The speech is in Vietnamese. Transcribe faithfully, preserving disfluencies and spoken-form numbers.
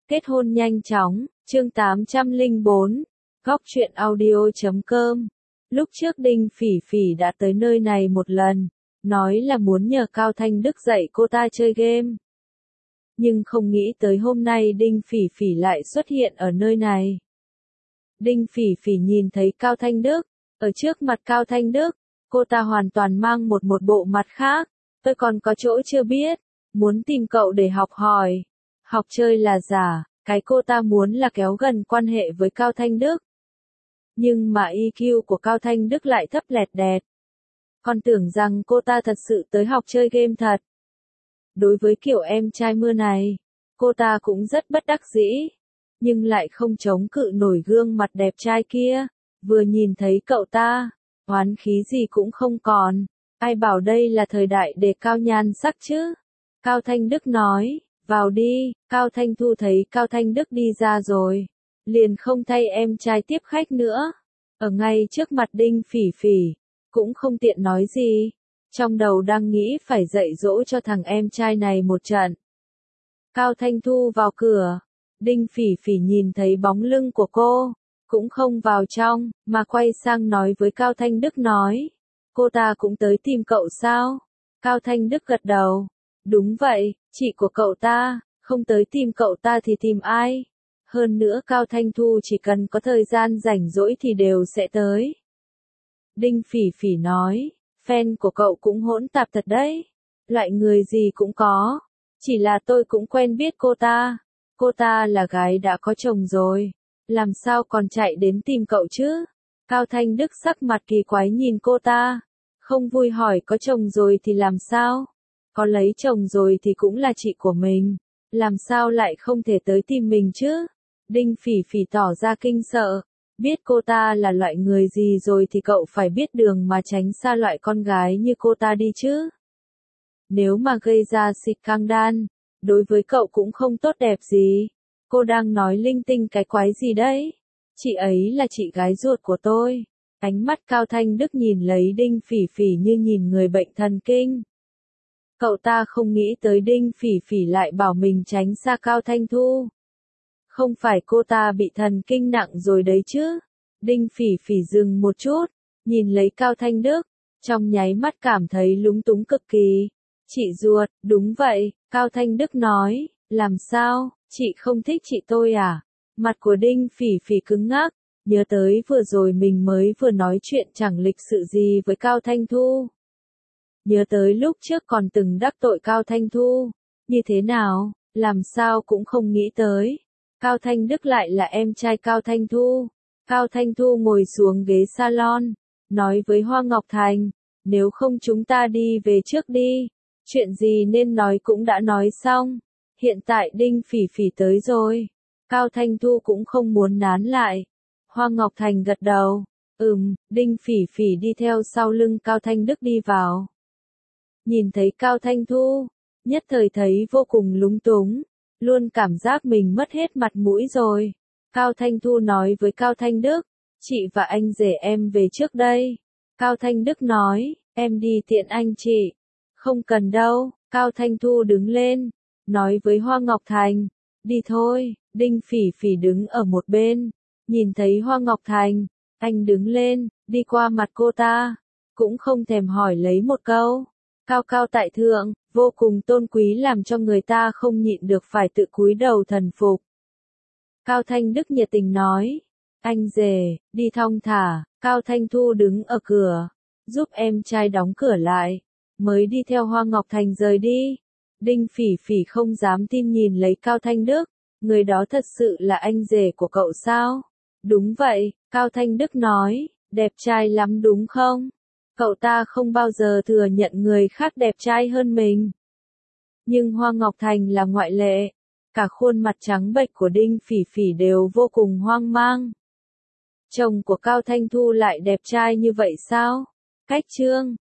Kết hôn nhanh chóng, chương tám trăm lẻ bốn, góc truyện audio chấm com. Lúc trước Đinh Phỉ Phỉ đã tới nơi này một lần, nói là muốn nhờ Cao Thanh Đức dạy cô ta chơi game. Nhưng không nghĩ tới hôm nay Đinh Phỉ Phỉ lại xuất hiện ở nơi này. Đinh Phỉ Phỉ nhìn thấy Cao Thanh Đức, ở trước mặt Cao Thanh Đức, cô ta hoàn toàn mang một một bộ mặt khác, tôi còn có chỗ chưa biết, muốn tìm cậu để học hỏi. Học chơi là giả, cái cô ta muốn là kéo gần quan hệ với Cao Thanh Đức. Nhưng mà i kiu của Cao Thanh Đức lại thấp lẹt đẹt. Còn tưởng rằng cô ta thật sự tới học chơi game thật. Đối với kiểu em trai mưa này, cô ta cũng rất bất đắc dĩ, nhưng lại không chống cự nổi gương mặt đẹp trai kia. Vừa nhìn thấy cậu ta, oán khí gì cũng không còn. Ai bảo đây là thời đại đề cao nhan sắc chứ? Cao Thanh Đức nói, vào đi. Cao Thanh Thu thấy Cao Thanh Đức đi ra rồi, liền không thay em trai tiếp khách nữa. Ở ngay trước mặt Đinh Phỉ Phỉ, cũng không tiện nói gì. Trong đầu đang nghĩ phải dạy dỗ cho thằng em trai này một trận. Cao Thanh Thu vào cửa, Đinh Phỉ Phỉ nhìn thấy bóng lưng của cô, cũng không vào trong, mà quay sang nói với Cao Thanh Đức nói, cô ta cũng tới tìm cậu sao? Cao Thanh Đức gật đầu, đúng vậy, chị của cậu ta, không tới tìm cậu ta thì tìm ai? Hơn nữa Cao Thanh Thu chỉ cần có thời gian rảnh rỗi thì đều sẽ tới. Đinh Phỉ Phỉ nói, fan của cậu cũng hỗn tạp thật đấy, loại người gì cũng có, chỉ là tôi cũng quen biết cô ta, cô ta là gái đã có chồng rồi, làm sao còn chạy đến tìm cậu chứ? Cao Thanh Đức sắc mặt kỳ quái nhìn cô ta, không vui hỏi có chồng rồi thì làm sao? Có lấy chồng rồi thì cũng là chị của mình, làm sao lại không thể tới tìm mình chứ? Đinh Phỉ Phỉ tỏ ra kinh sợ, biết cô ta là loại người gì rồi thì cậu phải biết đường mà tránh xa loại con gái như cô ta đi chứ. Nếu mà gây ra scandal, đối với cậu cũng không tốt đẹp gì. Cô đang nói linh tinh cái quái gì đấy? Chị ấy là chị gái ruột của tôi. Ánh mắt Cao Thanh Đức nhìn lấy Đinh Phỉ Phỉ như nhìn người bệnh thần kinh. Cậu ta không nghĩ tới Đinh Phỉ Phỉ lại bảo mình tránh xa Cao Thanh Thu. Không phải cô ta bị thần kinh nặng rồi đấy chứ? Đinh Phỉ Phỉ dừng một chút, nhìn lấy Cao Thanh Đức, trong nháy mắt cảm thấy lúng túng cực kỳ. Chị ruột, đúng vậy, Cao Thanh Đức nói, làm sao, chị không thích chị tôi à? Mặt của Đinh Phỉ Phỉ cứng ngắc, nhớ tới vừa rồi mình mới vừa nói chuyện chẳng lịch sự gì với Cao Thanh Thu. Nhớ tới lúc trước còn từng đắc tội Cao Thanh Thu, như thế nào, làm sao cũng không nghĩ tới. Cao Thanh Đức lại là em trai Cao Thanh Thu. Cao Thanh Thu ngồi xuống ghế salon, nói với Hoa Ngọc Thành, nếu không chúng ta đi về trước đi, chuyện gì nên nói cũng đã nói xong, hiện tại Đinh Phỉ Phỉ tới rồi, Cao Thanh Thu cũng không muốn nán lại. Hoa Ngọc Thành gật đầu, ừm, Đinh Phỉ Phỉ đi theo sau lưng Cao Thanh Đức đi vào. Nhìn thấy Cao Thanh Thu, nhất thời thấy vô cùng lúng túng, luôn cảm giác mình mất hết mặt mũi rồi. Cao Thanh Thu nói với Cao Thanh Đức, chị và anh rể em về trước đây. Cao Thanh Đức nói, em đi tiện anh chị. Không cần đâu. Cao Thanh Thu đứng lên, nói với Hoa Ngọc Thành, đi thôi. Đinh Phỉ Phỉ đứng ở một bên, nhìn thấy Hoa Ngọc Thành, anh đứng lên, đi qua mặt cô ta, cũng không thèm hỏi lấy một câu. Cao cao tại thượng, vô cùng tôn quý làm cho người ta không nhịn được phải tự cúi đầu thần phục. Cao Thanh Đức nhiệt tình nói, anh rể, đi thong thả. Cao Thanh Thu đứng ở cửa, giúp em trai đóng cửa lại, mới đi theo Hoa Ngọc Thành rời đi. Đinh Phỉ Phỉ không dám tin nhìn lấy Cao Thanh Đức, người đó thật sự là anh rể của cậu sao? Đúng vậy, Cao Thanh Đức nói, đẹp trai lắm đúng không? Cậu ta không bao giờ thừa nhận người khác đẹp trai hơn mình. Nhưng Hoa Ngọc Thành là ngoại lệ. Cả khuôn mặt trắng bệch của Đinh Phỉ Phỉ đều vô cùng hoang mang. Chồng của Cao Thanh Thu lại đẹp trai như vậy sao? Cách chương